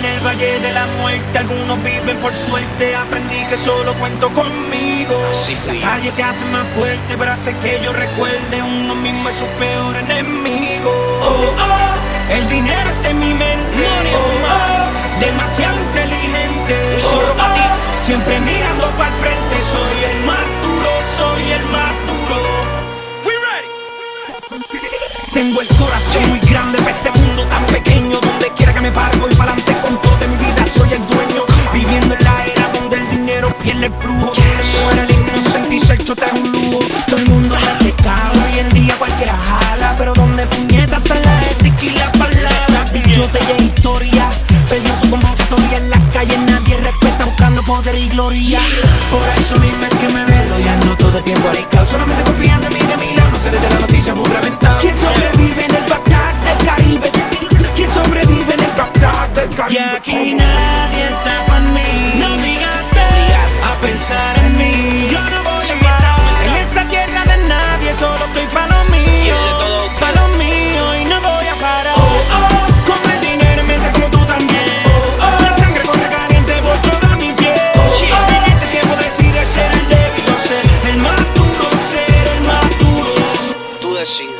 el valle de la muerte, algunos viven por suerte. Aprendí que solo cuento conmigo. Así fui. La calle te hace más fuerte, pero hace que yo recuerde uno mismo es su peor enemigo. Oh, oh, el dinero está en mi mente. Oh, oh, demasiado inteligente. Solo pa' ti. Siempre mirando para el frente. Soy el más duro, soy el más duro. We ready. Tengo el corazón muy grande para este mundo tan pequeño. Donde quiera que me pare voy pa'lante con todo de mi vida. Soy el dueño, viviendo en la era donde el dinero pierde el flujo. Donde muera el inocente y ser chota es un lujo. Todo el mundo habla de cago, hoy en día cualquiera jala. Pero donde puñetas está la ética y la palabra. Bichote y historia, perdió su convocatoria en las calles. Nadie respeta buscando poder y gloria. Por eso mismo es que me velo, ya no todo el tiempo arriesgado. Solamente confían de mi lado, no se le dé la noticia muy reventado. ¿Quién sobrevive en el Bagdad del Caribe? ¿Quién sobrevive en el Bagdad del Caribe? Y aquí nadie está para mí. No digas a pensar en mí. Yo no voy a parar en esta tierra de nadie. Solo estoy pa' lo mío, pa' lo mío y no voy a parar. Oh, oh, con el dinero en mente como tú también. Oh, oh, la sangre corre caliente por toda mi piel. Oh, oh, en este tiempo decides ser el débil o ser el más duro, ser el más duro. Tú decides.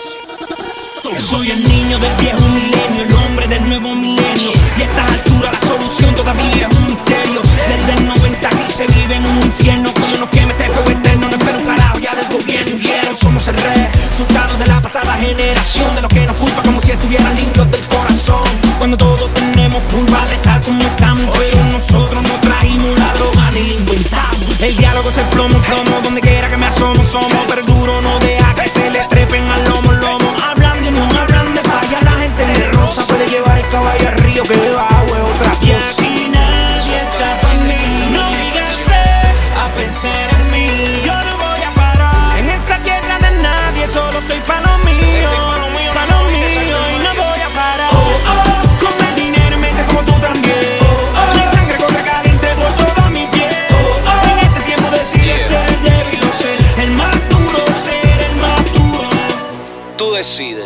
Soy el niño del viejo milenio, el hombre del nuevo milenio. Y a estas alturas la solución todavía es un misterio. Desde el 90 aquí se vive en un infierno. Como nos queme este fuego eterno, no espero un carajo ya del gobierno. Vieron, somos el resultado de la pasada generación. De los que nos culpa como si estuvieran limpios del corazón. Cuando todos tenemos culpa de estar como estamos, pero nosotros no trajimos la droga ni la inventamos. El diálogo es el plomo, donde quiera que me asomo. Somos pero duro, no deja que se le trepen al lomo. Hablan de unión, hablan de falla. La gente de rosa puede llevar el caballo al río, que debajo es otra cosa. Y aquí nadie está para mí. No digas a pensar en mí. Yo no voy a parar en esta tierra de nadie. Solo estoy pa' lo mío, pa' lo mío y no voy a parar. Oh, oh, con el dinero en mente como tú también. Oh, oh, mi sangre corre caliente por toda mi piel. Oh, oh, en este tiempo decides ser el débil o ser el más duro, ser el más duro. Tú decides.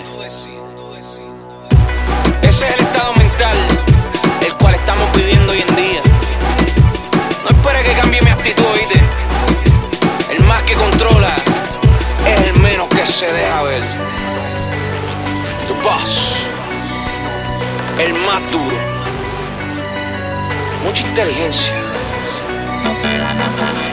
Ese es el estado mental el cual estamos viviendo hoy en día. No esperes que cambie mi actitud, ¿oíste? El más que controla es el menos que se deja ver. Tu boss, el más duro. Mucha inteligencia. No te van a saber.